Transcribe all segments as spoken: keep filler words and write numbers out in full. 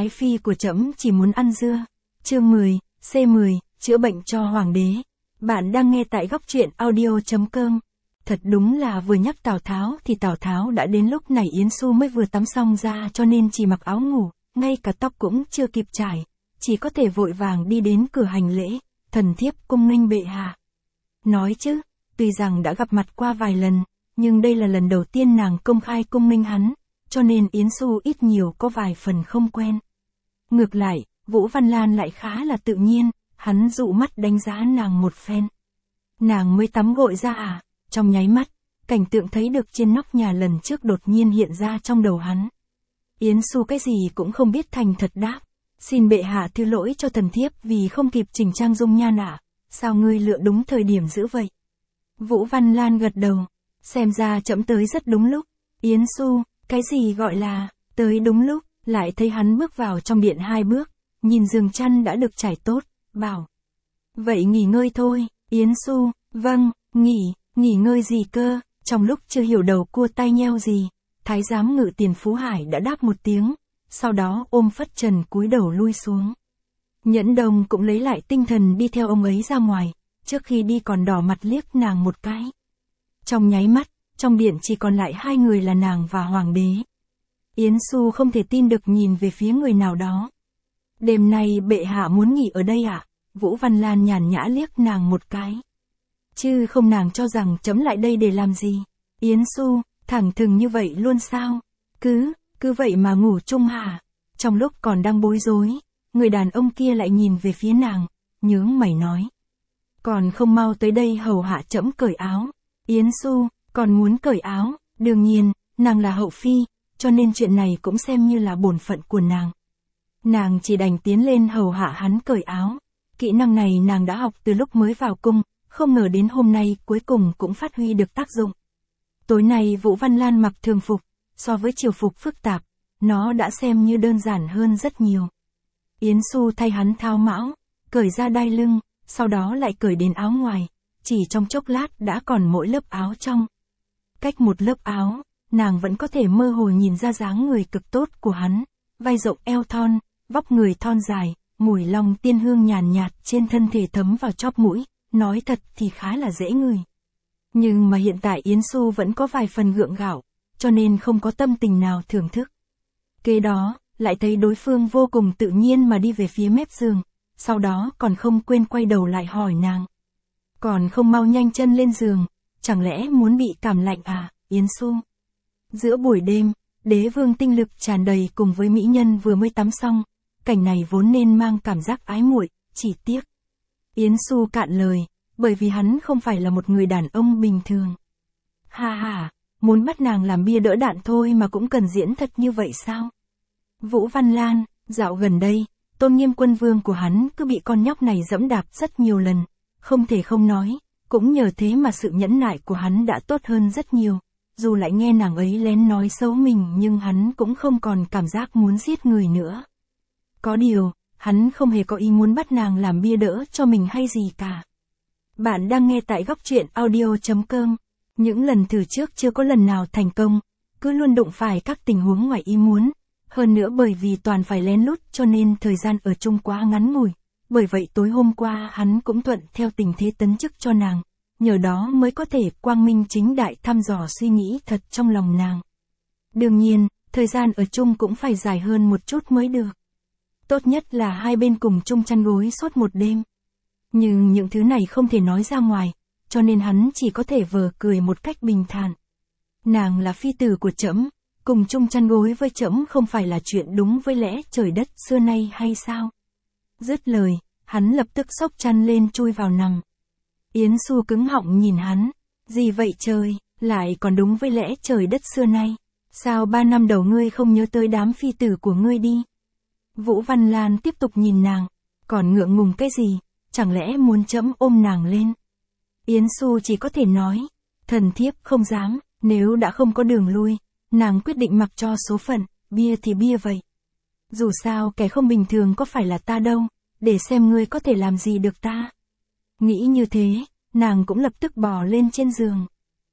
Ái phi của trẫm chỉ muốn ăn dưa. Chương mười, C mười, chữa bệnh cho hoàng đế. Bạn đang nghe tại góc truyện audio chấm com. Thật đúng là vừa nhắc Tào Tháo thì Tào Tháo đã đến. Lúc này Yến Xu mới vừa tắm xong ra cho nên chỉ mặc áo ngủ, ngay cả tóc cũng chưa kịp trải, chỉ có thể vội vàng đi đến cửa hành lễ, thần thiếp cung nghênh bệ hạ. Nói chứ, tuy rằng đã gặp mặt qua vài lần, nhưng đây là lần đầu tiên nàng công khai cung nghênh hắn, cho nên Yến Xu ít nhiều có vài phần không quen. Ngược lại, Vũ Văn Lan lại khá là tự nhiên, hắn dụ mắt đánh giá nàng một phen. Nàng mới tắm gội ra à? Trong nháy mắt, cảnh tượng thấy được trên nóc nhà lần trước đột nhiên hiện ra trong đầu hắn. Yến Xu cái gì cũng không biết thành thật đáp. Xin bệ hạ thứ lỗi cho thần thiếp vì không kịp chỉnh trang dung nhan ạ. Sao ngươi lựa đúng thời điểm dữ vậy? Vũ Văn Lan gật đầu. Xem ra trẫm tới rất đúng lúc. Yến Xu, cái gì gọi là tới đúng lúc? Lại thấy hắn bước vào trong điện hai bước, nhìn giường chăn đã được trải tốt, bảo. Vậy nghỉ ngơi thôi. Yến Xu, vâng, nghỉ, nghỉ ngơi gì cơ? Trong lúc chưa hiểu đầu cua tay nheo gì, Thái giám Ngự Tiền Phú Hải đã đáp một tiếng, sau đó ôm phất trần cúi đầu lui xuống. Nhẫn Đồng cũng lấy lại tinh thần đi theo ông ấy ra ngoài, trước khi đi còn đỏ mặt liếc nàng một cái. Trong nháy mắt, trong điện chỉ còn lại hai người là nàng và hoàng đế. Yến Xu không thể tin được nhìn về phía người nào đó. Đêm nay bệ hạ muốn nghỉ ở đây ạ? À? Vũ Văn Lan nhàn nhã liếc nàng một cái. Chứ không, nàng cho rằng trẫm lại đây để làm gì? Yến Xu, thẳng thừng như vậy luôn sao? Cứ, cứ vậy mà ngủ chung hả? Trong lúc còn đang bối rối, người đàn ông kia lại nhìn về phía nàng, nhướng mày nói. Còn không mau tới đây hầu hạ trẫm cởi áo. Yến Xu, còn muốn cởi áo? Đương nhiên, nàng là hậu phi, cho nên chuyện này cũng xem như là bổn phận của nàng. Nàng chỉ đành tiến lên hầu hạ hắn cởi áo. Kỹ năng này nàng đã học từ lúc mới vào cung, không ngờ đến hôm nay cuối cùng cũng phát huy được tác dụng. Tối nay Vũ Văn Lan mặc thường phục, so với triều phục phức tạp, nó đã xem như đơn giản hơn rất nhiều. Yến Xu thay hắn tháo mão, cởi ra đai lưng, sau đó lại cởi đến áo ngoài, chỉ trong chốc lát đã còn mỗi lớp áo trong. Cách một lớp áo, nàng vẫn có thể mơ hồ nhìn ra dáng người cực tốt của hắn, vai rộng eo thon, vóc người thon dài, mùi long tiên hương nhàn nhạt trên thân thể thấm vào chóp mũi, nói thật thì khá là dễ ngửi. Nhưng mà hiện tại Yến Xu vẫn có vài phần gượng gạo, cho nên không có tâm tình nào thưởng thức. Kế đó, lại thấy đối phương vô cùng tự nhiên mà đi về phía mép giường, sau đó còn không quên quay đầu lại hỏi nàng. Còn không mau nhanh chân lên giường, chẳng lẽ muốn bị cảm lạnh à, Yến Xu? Giữa buổi đêm, đế vương tinh lực tràn đầy cùng với mỹ nhân vừa mới tắm xong, cảnh này vốn nên mang cảm giác ái muội, chỉ tiếc. Yến Xu cạn lời, bởi vì hắn không phải là một người đàn ông bình thường. Ha ha, muốn bắt nàng làm bia đỡ đạn thôi mà cũng cần diễn thật như vậy sao? Vũ Văn Lan, dạo gần đây, tôn nghiêm quân vương của hắn cứ bị con nhóc này dẫm đạp rất nhiều lần, không thể không nói, cũng nhờ thế mà sự nhẫn nại của hắn đã tốt hơn rất nhiều. Dù lại nghe nàng ấy lén nói xấu mình nhưng hắn cũng không còn cảm giác muốn giết người nữa. Có điều, hắn không hề có ý muốn bắt nàng làm bia đỡ cho mình hay gì cả. Bạn đang nghe tại góc truyện audio chấm com. Những lần thử trước chưa có lần nào thành công, cứ luôn đụng phải các tình huống ngoài ý muốn. Hơn nữa bởi vì toàn phải lén lút cho nên thời gian ở chung quá ngắn ngủi. Bởi vậy tối hôm qua hắn cũng thuận theo tình thế tấn chức cho nàng. Nhờ đó mới có thể quang minh chính đại thăm dò suy nghĩ thật trong lòng nàng. Đương nhiên, thời gian ở chung cũng phải dài hơn một chút mới được. Tốt nhất là hai bên cùng chung chăn gối suốt một đêm. Nhưng những thứ này không thể nói ra ngoài, cho nên hắn chỉ có thể vờ cười một cách bình thản. Nàng là phi tử của trẫm, cùng chung chăn gối với trẫm không phải là chuyện đúng với lẽ trời đất xưa nay hay sao? Dứt lời, hắn lập tức xốc chăn lên chui vào nằm. Yến Xu cứng họng nhìn hắn, gì vậy trời, lại còn đúng với lẽ trời đất xưa nay, sao ba năm đầu ngươi không nhớ tới đám phi tử của ngươi đi? Vũ Văn Lan tiếp tục nhìn nàng, còn ngượng ngùng cái gì, chẳng lẽ muốn trẫm ôm nàng lên? Yến Xu chỉ có thể nói, thần thiếp không dám, nếu đã không có đường lui, nàng quyết định mặc cho số phận, bia thì bia vậy. Dù sao kẻ không bình thường có phải là ta đâu, để xem ngươi có thể làm gì được ta. Nghĩ như thế, nàng cũng lập tức bò lên trên giường.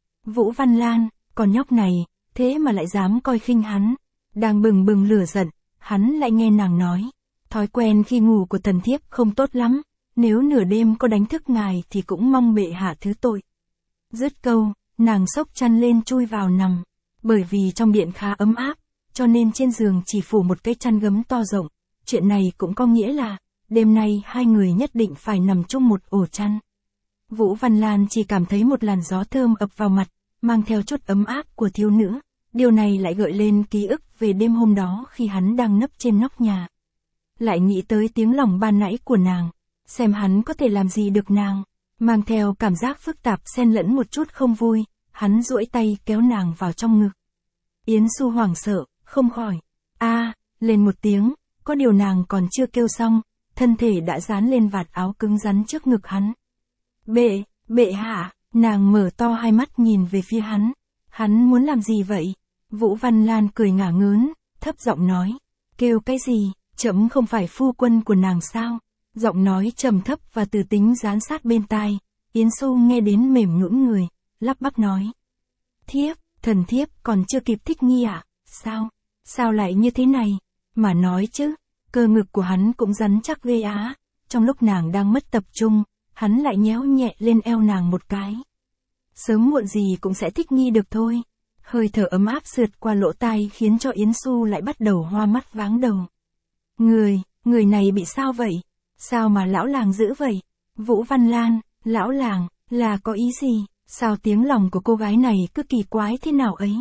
Vũ Văn Lan, con nhóc này, thế mà lại dám coi khinh hắn. Đang bừng bừng lửa giận, hắn lại nghe nàng nói, thói quen khi ngủ của thần thiếp không tốt lắm, nếu nửa đêm có đánh thức ngài thì cũng mong bệ hạ thứ tội. Dứt câu, nàng xốc chăn lên chui vào nằm, bởi vì trong điện khá ấm áp, cho nên trên giường chỉ phủ một cái chăn gấm to rộng, chuyện này cũng có nghĩa là, đêm nay hai người nhất định phải nằm chung một ổ chăn. Vũ Văn Lan chỉ cảm thấy một làn gió thơm ập vào mặt, mang theo chút ấm áp của thiếu nữ, điều này lại gợi lên ký ức về đêm hôm đó khi hắn đang nấp trên nóc nhà. Lại nghĩ tới tiếng lòng ban nãy của nàng, xem hắn có thể làm gì được nàng, mang theo cảm giác phức tạp xen lẫn một chút không vui, hắn duỗi tay kéo nàng vào trong ngực. Yến Xu hoảng sợ, không khỏi, a lên một tiếng, có điều nàng còn chưa kêu xong, thân thể đã dán lên vạt áo cứng rắn trước ngực hắn. Bệ, bệ hạ, nàng mở to hai mắt nhìn về phía hắn, hắn muốn làm gì vậy? Vũ Văn Lan cười ngả ngớn, thấp giọng nói, kêu cái gì, trẫm không phải phu quân của nàng sao? Giọng nói trầm thấp và từ tính dán sát bên tai, Yến Xu nghe đến mềm nhũn người, lắp bắp nói. Thiếp, thần thiếp còn chưa kịp thích nghi à? Sao? Sao lại như thế này? Mà nói chứ, cơ ngực của hắn cũng rắn chắc ghê á, trong lúc nàng đang mất tập trung, hắn lại nhéo nhẹ lên eo nàng một cái. Sớm muộn gì cũng sẽ thích nghi được thôi. Hơi thở ấm áp sượt qua lỗ tai khiến cho Yến Xu lại bắt đầu hoa mắt váng đầu. Người, người này bị sao vậy? Sao mà lão làng dữ vậy? Vũ Văn Lan, lão làng, là có ý gì? Sao tiếng lòng của cô gái này cứ kỳ quái thế nào ấy?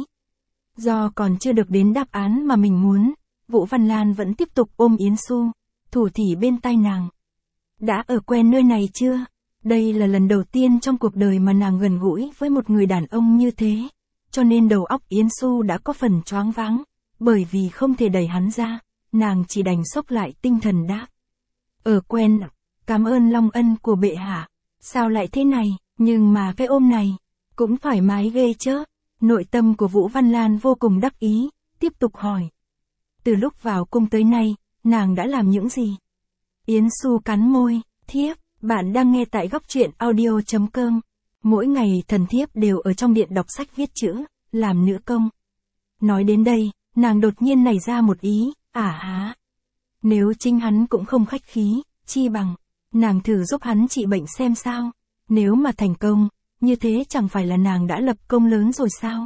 Do còn chưa được đến đáp án mà mình muốn, Vũ Văn Lan vẫn tiếp tục ôm Yến Xu, thủ thỉ bên tai nàng. Đã ở quen nơi này chưa? Đây là lần đầu tiên trong cuộc đời mà nàng gần gũi với một người đàn ông như thế, cho nên đầu óc Yến Xu đã có phần choáng váng, bởi vì không thể đẩy hắn ra, nàng chỉ đành xốc lại tinh thần đáp. Ở quen, cảm ơn long ân của bệ hạ. Sao lại thế này, nhưng mà cái ôm này, cũng thoải mái ghê chứ. Nội tâm của Vũ Văn Lan vô cùng đắc ý, tiếp tục hỏi. Từ lúc vào cung tới nay, nàng đã làm những gì? Yến Xu cắn môi, thiếp, bạn đang nghe tại góc truyện audio chấm com. Mỗi ngày thần thiếp đều ở trong điện đọc sách viết chữ, làm nữ công. Nói đến đây, nàng đột nhiên nảy ra một ý, à há. Nếu chính hắn cũng không khách khí, chi bằng, nàng thử giúp hắn trị bệnh xem sao. Nếu mà thành công, như thế chẳng phải là nàng đã lập công lớn rồi sao?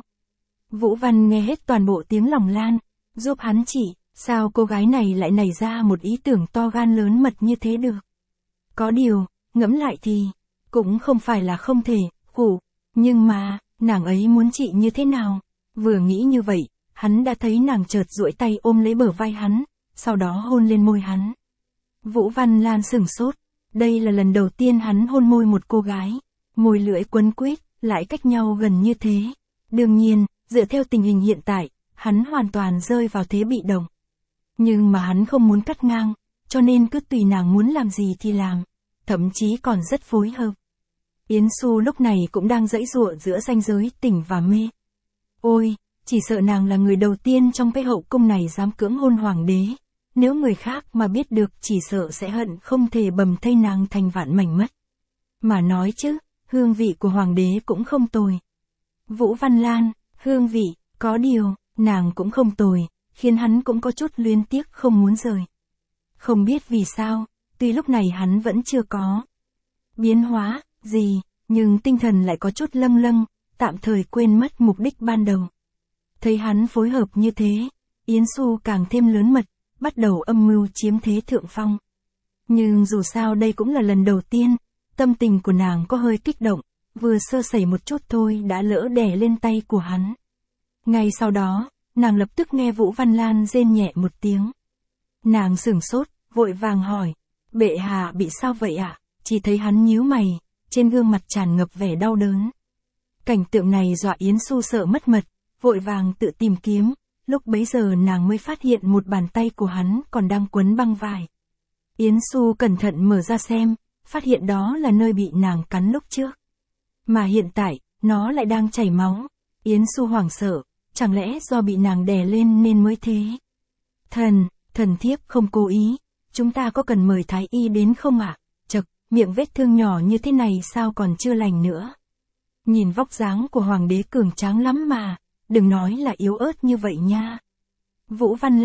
Vũ Văn nghe hết toàn bộ tiếng lòng Lan, giúp hắn trị, sao cô gái này lại nảy ra một ý tưởng to gan lớn mật như thế được? Có điều, ngẫm lại thì, cũng không phải là không thể, khủ, nhưng mà, nàng ấy muốn trị như thế nào? Vừa nghĩ như vậy, hắn đã thấy nàng chợt duỗi tay ôm lấy bờ vai hắn, sau đó hôn lên môi hắn. Vũ Văn Lan sửng sốt, đây là lần đầu tiên hắn hôn môi một cô gái, môi lưỡi quấn quýt, lại cách nhau gần như thế. Đương nhiên, dựa theo tình hình hiện tại, hắn hoàn toàn rơi vào thế bị động. Nhưng mà hắn không muốn cắt ngang, cho nên cứ tùy nàng muốn làm gì thì làm, thậm chí còn rất phối hợp. Yến Xu lúc này cũng đang giãy giụa giữa ranh giới tỉnh và mê. Ôi, chỉ sợ nàng là người đầu tiên trong cái hậu cung này dám cưỡng hôn hoàng đế. Nếu người khác mà biết được chỉ sợ sẽ hận không thể bầm thây nàng thành vạn mảnh mất. Mà nói chứ, hương vị của hoàng đế cũng không tồi. Vũ Văn Lan, hương vị, có điều, nàng cũng không tồi, khiến hắn cũng có chút luyến tiếc không muốn rời. Không biết vì sao, tuy lúc này hắn vẫn chưa có biến hóa gì, nhưng tinh thần lại có chút lâng lâng, tạm thời quên mất mục đích ban đầu. Thấy hắn phối hợp như thế, Yến Xu càng thêm lớn mật, bắt đầu âm mưu chiếm thế thượng phong. Nhưng dù sao đây cũng là lần đầu tiên, tâm tình của nàng có hơi kích động, vừa sơ sẩy một chút thôi đã lỡ đè lên tay của hắn. Ngay sau đó, nàng lập tức nghe Vũ Văn Lan rên nhẹ một tiếng. Nàng sửng sốt, vội vàng hỏi, bệ hạ bị sao vậy ạ? À? Chỉ thấy hắn nhíu mày, trên gương mặt tràn ngập vẻ đau đớn. Cảnh tượng này dọa Yến Xu sợ mất mật, vội vàng tự tìm kiếm, lúc bấy giờ nàng mới phát hiện một bàn tay của hắn còn đang quấn băng vải. Yến Xu cẩn thận mở ra xem, phát hiện đó là nơi bị nàng cắn lúc trước. Mà hiện tại, nó lại đang chảy máu. Yến Xu hoảng sợ, chẳng lẽ do bị nàng đè lên nên mới thế? Thần, thần thiếp không cố ý, chúng ta có cần mời thái y đến không ạ? À? Chật, miệng vết thương nhỏ như thế này sao còn chưa lành nữa? Nhìn vóc dáng của hoàng đế cường tráng lắm mà, đừng nói là yếu ớt như vậy nha. Vũ Văn Lan,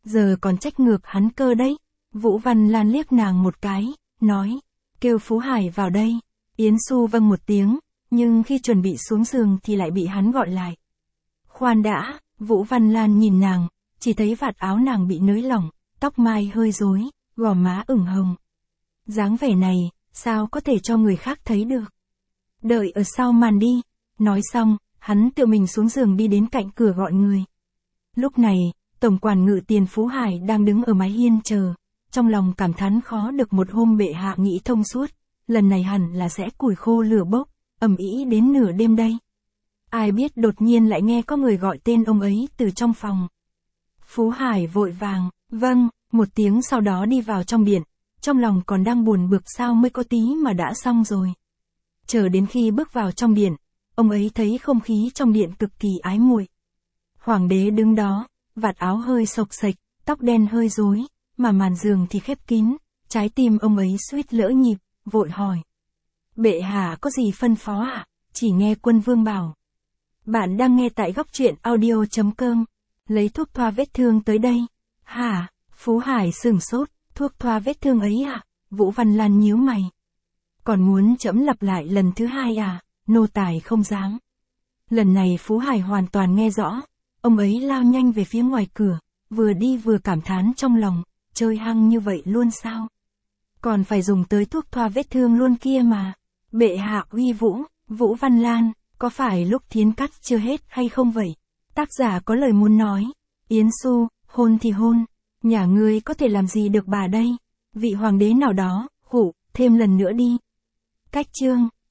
giờ còn trách ngược hắn cơ đấy. Vũ Văn Lan liếc nàng một cái, nói, kêu Phú Hải vào đây. Yến Xu vâng một tiếng, nhưng khi chuẩn bị xuống giường thì lại bị hắn gọi lại. Khoan đã, Vũ Văn Lan nhìn nàng, chỉ thấy vạt áo nàng bị nới lỏng, tóc mai hơi rối, gò má ửng hồng. Dáng vẻ này, sao có thể cho người khác thấy được. Đợi ở sau màn đi. Nói xong, hắn tự mình xuống giường đi đến cạnh cửa gọi người. Lúc này, Tổng quản ngự tiền Phú Hải đang đứng ở mái hiên chờ, trong lòng cảm thán khó được một hôm bệ hạ nghĩ thông suốt, lần này hẳn là sẽ củi khô lửa bốc, ầm ĩ đến nửa đêm đây. Ai biết đột nhiên lại nghe có người gọi tên ông ấy từ trong phòng. Phú Hải vội vàng, vâng, một tiếng sau đó đi vào trong điện, trong lòng còn đang buồn bực sao mới có tí mà đã xong rồi. Chờ đến khi bước vào trong điện, ông ấy thấy không khí trong điện cực kỳ ái muội. Hoàng đế đứng đó, vạt áo hơi xộc xệch, tóc đen hơi rối, mà màn giường thì khép kín, trái tim ông ấy suýt lỡ nhịp, vội hỏi. Bệ hạ có gì phân phó ạ? À? Chỉ nghe quân vương bảo. Bạn đang nghe tại góc truyện audio chấm com. Lấy thuốc thoa vết thương tới đây. Hả? Phú Hải sửng sốt, thuốc thoa vết thương ấy à? Vũ Văn Lan nhíu mày. Còn muốn trẫm lặp lại lần thứ hai à? Nô tài không dám. Lần này Phú Hải hoàn toàn nghe rõ. Ông ấy lao nhanh về phía ngoài cửa, vừa đi vừa cảm thán trong lòng, chơi hăng như vậy luôn sao? Còn phải dùng tới thuốc thoa vết thương luôn kia mà. Bệ hạ uy vũ, Vũ Văn Lan, có phải lúc thiến cắt chưa hết hay không vậy? Tác giả có lời muốn nói. Yến Xu, hôn thì hôn, nhà ngươi có thể làm gì được bà đây? Vị hoàng đế nào đó, khụ, thêm lần nữa đi. Cách chương.